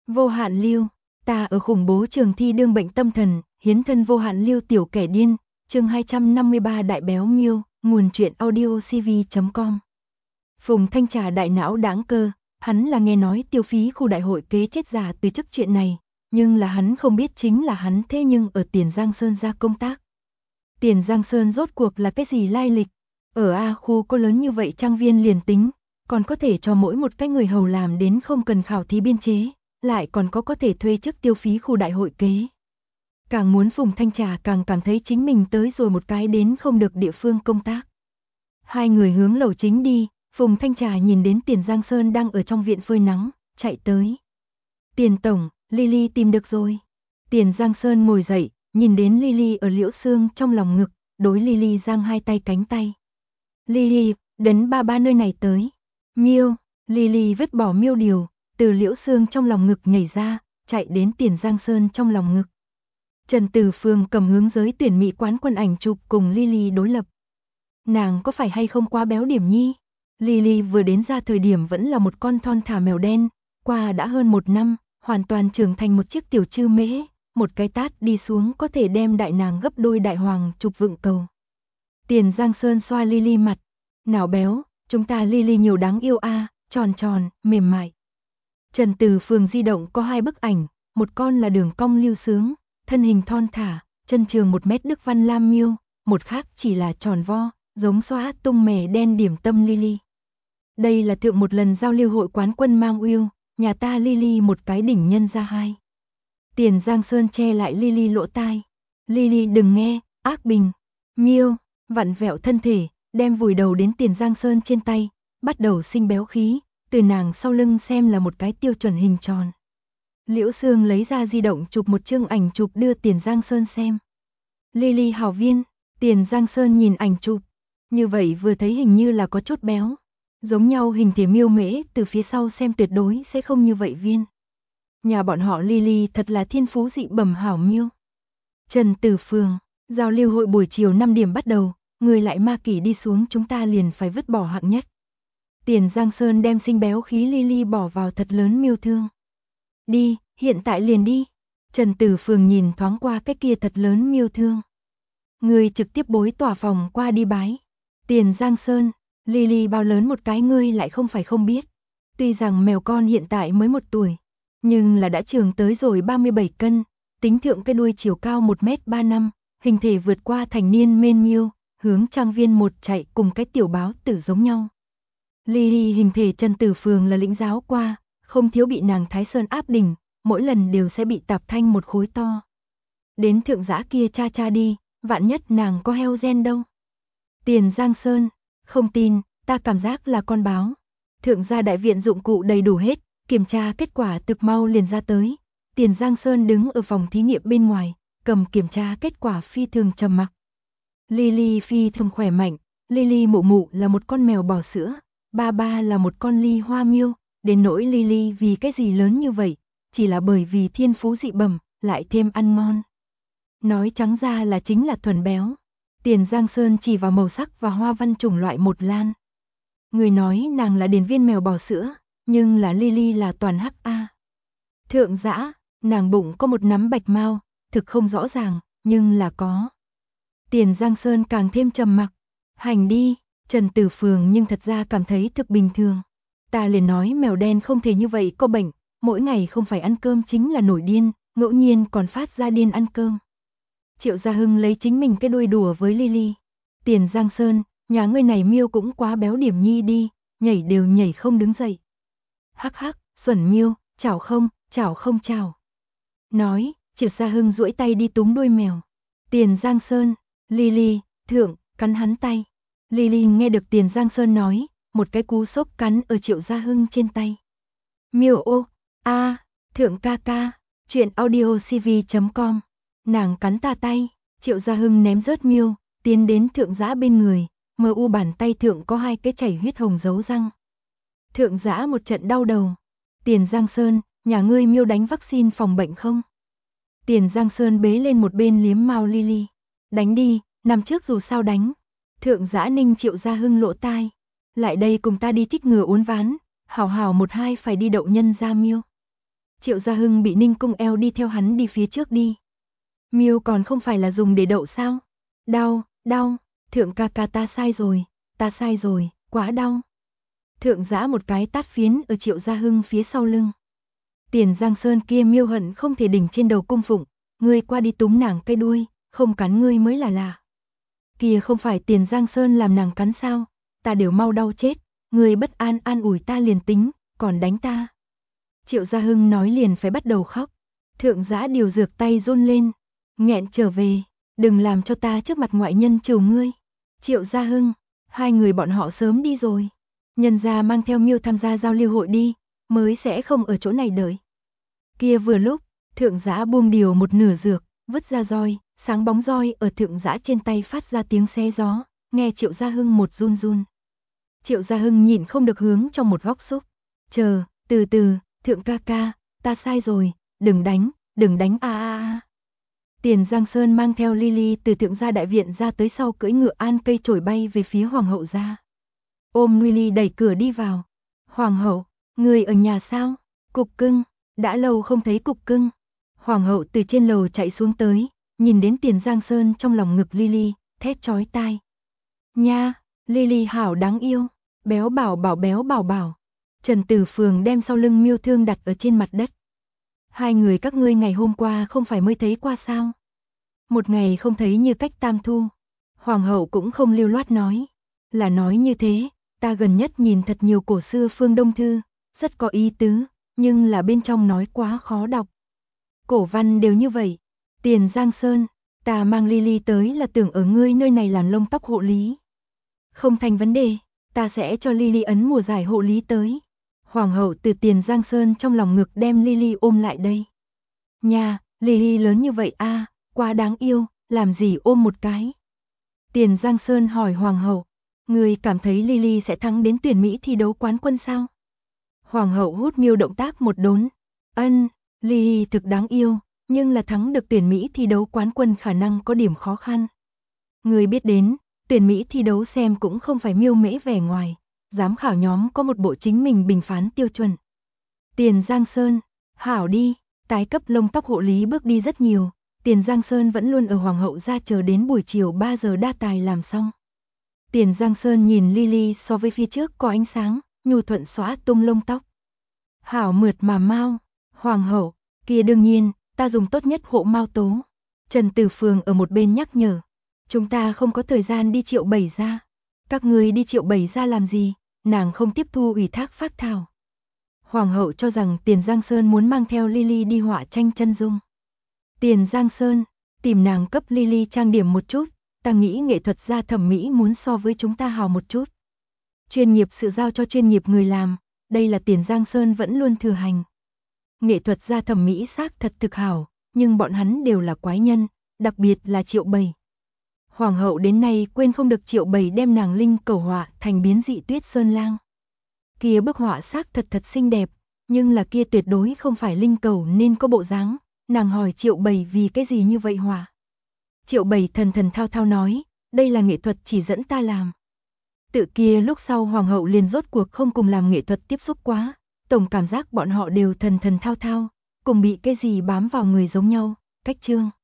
Vô Hạn Lưu, ta ở khủng bố trường thi đương bệnh tâm thần, hiến thân Vô Hạn Lưu tiểu kẻ điên, chương 253 Đại béo Miêu, nguồn truyện audiocv.com. Phùng Thanh Trà đại não đáng cơ, hắn là nghe nói tiêu phí khu đại hội kế chết già từ chức chuyện này, nhưng là hắn không biết chính là hắn thế nhưng ở Tiền Giang Sơn ra công tác. Tiền Giang Sơn rốt cuộc là cái gì lai lịch? Ở A khu có lớn như vậy trang viên liền tính, còn có thể cho mỗi một cái người hầu làm đến không cần khảo thí biên chế, lại còn có thể thuê chức tiêu phí khu đại hội kế. Càng muốn Phùng Thanh Trà càng cảm thấy chính mình tới rồi một cái đến không được địa phương công tác. Hai người hướng lầu chính đi, Phùng Thanh Trà nhìn đến Tiền Giang Sơn đang ở trong viện phơi nắng, chạy tới. Tiền tổng, Lily tìm được rồi. Tiền Giang Sơn ngồi dậy, nhìn đến Lily ở Liễu Xương trong lòng ngực, đối Lily giang hai tay cánh tay. Lily, đến ba nơi này tới. Miêu, Lily vứt bỏ miêu điều, từ Liễu Xương trong lòng ngực nhảy ra, chạy đến Tiền Giang Sơn trong lòng ngực. Trần Từ Phương cầm hướng giới tuyển mỹ quán quân ảnh chụp cùng Lily đối lập. Nàng có phải hay không quá béo điểm nhi? Lily vừa đến ra thời điểm vẫn là một con thon thả mèo đen, qua đã hơn 1 năm, hoàn toàn trưởng thành một chiếc tiểu chư mễ, một cái tát đi xuống có thể đem đại nàng gấp đôi đại hoàng chụp vựng cầu. Tiền Giang Sơn xoa Lily mặt, nào béo, chúng ta Lily nhiều đáng yêu a, tròn tròn, mềm mại. Trần Từ Phương di động có 2 bức ảnh, một con là đường cong lưu sướng, thân hình thon thả, chân trường 1 mét Đức Văn Lam miêu, một khác chỉ là tròn vo, giống xóa tung mè đen điểm tâm Lily. Đây là thượng một lần giao lưu hội quán quân mang yêu, nhà ta Lily một cái đỉnh nhân ra 2. Tiền Giang Sơn che lại Lily lỗ tai. Lily đừng nghe, ác bình. Miêu, vặn vẹo thân thể, đem vùi đầu đến Tiền Giang Sơn trên tay, bắt đầu sinh béo khí, từ nàng sau lưng xem là một cái tiêu chuẩn hình tròn. Liễu Xương lấy ra di động chụp một chương ảnh chụp đưa Tiền Giang Sơn xem. Lily hảo viên, Tiền Giang Sơn nhìn ảnh chụp, như vậy vừa thấy hình như là có chút béo. Giống nhau hình thể miêu mễ từ phía sau xem tuyệt đối sẽ không như vậy viên. Nhà bọn họ Lily thật là thiên phú dị bẩm hảo miêu. Trần Từ Phương, giao lưu hội buổi chiều 5 điểm bắt đầu, người lại ma kỷ đi xuống chúng ta liền phải vứt bỏ hạng nhất. Tiền Giang Sơn đem sinh béo khí Lily bỏ vào thật lớn miêu thương. Đi, hiện tại liền đi. Trần Từ Phương nhìn thoáng qua cái kia thật lớn miêu thương. Người trực tiếp bối tỏa phòng qua đi bái. Tiền Giang Sơn, Lily bao lớn một cái ngươi lại không phải không biết. Tuy rằng mèo con hiện tại mới 1 tuổi, nhưng là đã trưởng tới rồi 37 cân, tính thượng cái đuôi chiều cao 1m35, hình thể vượt qua thành niên mên miêu, hướng trang viên 1 chạy cùng cái tiểu báo tử giống nhau. Lily hình thể Trần Từ Phương là lĩnh giáo qua, không thiếu bị nàng Thái Sơn áp đỉnh, mỗi lần đều sẽ bị tạp thanh một khối to. Đến thượng giã kia cha đi, vạn nhất nàng có heo gen đâu. Tiền Giang Sơn, không tin, ta cảm giác là con báo. Thượng gia đại viện dụng cụ đầy đủ hết, kiểm tra kết quả thực mau liền ra tới. Tiền Giang Sơn đứng ở phòng thí nghiệm bên ngoài, cầm kiểm tra kết quả phi thường trầm mặc. Lily phi thường khỏe mạnh, Lily mụ mụ là một con mèo bò sữa, ba là một con ly hoa miêu, đến nỗi Lily vì cái gì lớn như vậy, chỉ là bởi vì thiên phú dị bẩm, lại thêm ăn ngon. Nói trắng ra là chính là thuần béo. Tiền Giang Sơn chỉ vào màu sắc và hoa văn chủng loại một lan. Người nói nàng là điển viên mèo bò sữa, nhưng là Lily là toàn hắc a. Thượng giã, nàng bụng có một nắm bạch mao, thực không rõ ràng, nhưng là có. Tiền Giang Sơn càng thêm trầm mặc. Hành đi, Trần Từ Phương nhưng thật ra cảm thấy thực bình thường. Ta liền nói mèo đen không thể như vậy có bệnh, mỗi ngày không phải ăn cơm chính là nổi điên, ngẫu nhiên còn phát ra điên ăn cơm. Triệu Gia Hưng lấy chính mình cái đuôi đùa với Lily. Tiền Giang Sơn, nhà ngươi này miêu cũng quá béo điểm nhi đi, nhảy đều nhảy không đứng dậy. Hắc hắc, xuẩn miêu, chảo không chảo. Nói, Triệu Gia Hưng duỗi tay đi túm đuôi mèo. Tiền Giang Sơn, Lily, thượng, cắn hắn tay. Lily nghe được Tiền Giang Sơn nói, một cái cú sốc cắn ở Triệu Gia Hưng trên tay. Miêu ô, thượng ca ca, chuyện audiocv.com. Nàng cắn ta tay, Triệu Gia Hưng ném rớt miêu, tiến đến thượng giã bên người, mờ u bàn tay thượng có 2 cái chảy huyết hồng dấu răng. Thượng giã một trận đau đầu. Tiền Giang Sơn, nhà ngươi miêu đánh vaccine phòng bệnh không? Tiền Giang Sơn bế lên một bên liếm mao Lily. Đánh đi, năm trước dù sao đánh. Thượng giã ninh Triệu Gia Hưng lỗ tai. Lại đây cùng ta đi chích ngừa uốn ván, hảo 1-2 phải đi đậu nhân ra miêu. Triệu Gia Hưng bị Ninh Cung eo đi theo hắn đi phía trước đi. Miêu còn không phải là dùng để đậu sao? Đau, đau, thượng ca ca ta sai rồi, quá đau. Thượng giã một cái tát phiến ở Triệu Gia Hưng phía sau lưng. Tiền Giang Sơn kia Miêu hận không thể đỉnh trên đầu cung phụng, ngươi qua đi túm nàng cây đuôi, không cắn ngươi mới là lạ. Kia không phải Tiền Giang Sơn làm nàng cắn sao, ta đều mau đau chết, ngươi bất an an ủi ta liền tính, còn đánh ta. Triệu Gia Hưng nói liền phải bắt đầu khóc. Thượng giã điều dược tay run lên, nghẹn trở về, đừng làm cho ta trước mặt ngoại nhân trừ ngươi. Triệu Gia Hưng, hai người bọn họ sớm đi rồi. Nhân gia mang theo Miêu tham gia giao lưu hội đi, mới sẽ không ở chỗ này đợi. Kia vừa lúc, thượng giã buông điều một nửa dược, vứt ra roi, sáng bóng roi ở thượng giã trên tay phát ra tiếng xé gió, nghe Triệu Gia Hưng một run run. Triệu Gia Hưng nhịn không được hướng trong một góc xúc. Chờ, từ từ, thượng ca ca, ta sai rồi, đừng đánh a a a. Tiền Giang Sơn mang theo Lily từ thượng gia đại viện ra tới sau cưỡi ngựa an cây chổi bay về phía hoàng hậu gia. Ôm Lily đẩy cửa đi vào. Hoàng hậu, người ở nhà sao? Cục cưng, đã lâu không thấy cục cưng. Hoàng hậu từ trên lầu chạy xuống tới, nhìn đến Tiền Giang Sơn trong lòng ngực Lily, thét chói tai. Nha, Lily hảo đáng yêu, béo bảo bảo. Trần Tử Phường đem sau lưng Miêu Thương đặt ở trên mặt đất. Hai người các ngươi ngày hôm qua không phải mới thấy qua sao? Một ngày không thấy như cách tam thu. Hoàng hậu cũng không lưu loát nói. Là nói như thế, ta gần nhất nhìn thật nhiều cổ xưa phương Đông thư, rất có ý tứ, nhưng là bên trong nói quá khó đọc. Cổ văn đều như vậy. Tiền Giang Sơn, ta mang Lily tới là tưởng ở ngươi nơi này làm lông tóc hộ lý. Không thành vấn đề, ta sẽ cho Lily ấn mùa giải hộ lý tới. Hoàng hậu từ Tiền Giang Sơn trong lòng ngực đem Lily ôm lại đây. Nha, Lily lớn như vậy a, quá đáng yêu, làm gì ôm một cái. Tiền Giang Sơn hỏi Hoàng hậu, người cảm thấy Lily sẽ thắng đến tuyển Mỹ thi đấu quán quân sao? Hoàng hậu hút Miêu động tác một đốn. Lily thực đáng yêu, nhưng là thắng được tuyển Mỹ thi đấu quán quân khả năng có điểm khó khăn. Người biết đến, tuyển Mỹ thi đấu xem cũng không phải miêu mễ vẻ ngoài. Giám khảo nhóm có một bộ chính mình bình phán tiêu chuẩn. Tiền Giang Sơn, hảo đi, tái cấp lông tóc hộ lý bước đi rất nhiều. Tiền Giang Sơn vẫn luôn ở hoàng hậu ra chờ đến buổi chiều 3 giờ đa tài làm xong. Tiền Giang Sơn nhìn Lily so với phía trước có ánh sáng, nhu thuận xóa tung lông tóc. Hảo mượt mà mau, hoàng hậu, kia đương nhiên, ta dùng tốt nhất hộ mau tố. Trần Tử Phường ở một bên nhắc nhở, chúng ta không có thời gian đi Triệu Bảy ra. Các người đi Triệu Bảy ra làm gì? Nàng không tiếp thu ủy thác phác thảo. Hoàng hậu cho rằng Tiền Giang Sơn muốn mang theo Lily đi họa tranh chân dung. Tiền Giang Sơn, tìm nàng cấp Lily trang điểm một chút, ta nghĩ nghệ thuật gia thẩm mỹ muốn so với chúng ta hào một chút. Chuyên nghiệp sự giao cho chuyên nghiệp người làm, đây là Tiền Giang Sơn vẫn luôn thừa hành. Nghệ thuật gia thẩm mỹ xác thật thực hảo, nhưng bọn hắn đều là quái nhân, đặc biệt là Triệu Bảy. Hoàng hậu đến nay quên không được Triệu Bảy đem nàng linh cầu họa thành biến dị Tuyết Sơn Lang. Kia bức họa xác thật xinh đẹp, nhưng là kia tuyệt đối không phải linh cầu nên có bộ dáng. Nàng hỏi Triệu Bảy vì cái gì như vậy họa. Triệu Bảy thần thao thao nói, đây là nghệ thuật chỉ dẫn ta làm. Tự kia lúc sau hoàng hậu liền rốt cuộc không cùng làm nghệ thuật tiếp xúc quá, tổng cảm giác bọn họ đều thần thao thao, cùng bị cái gì bám vào người giống nhau, cách trương.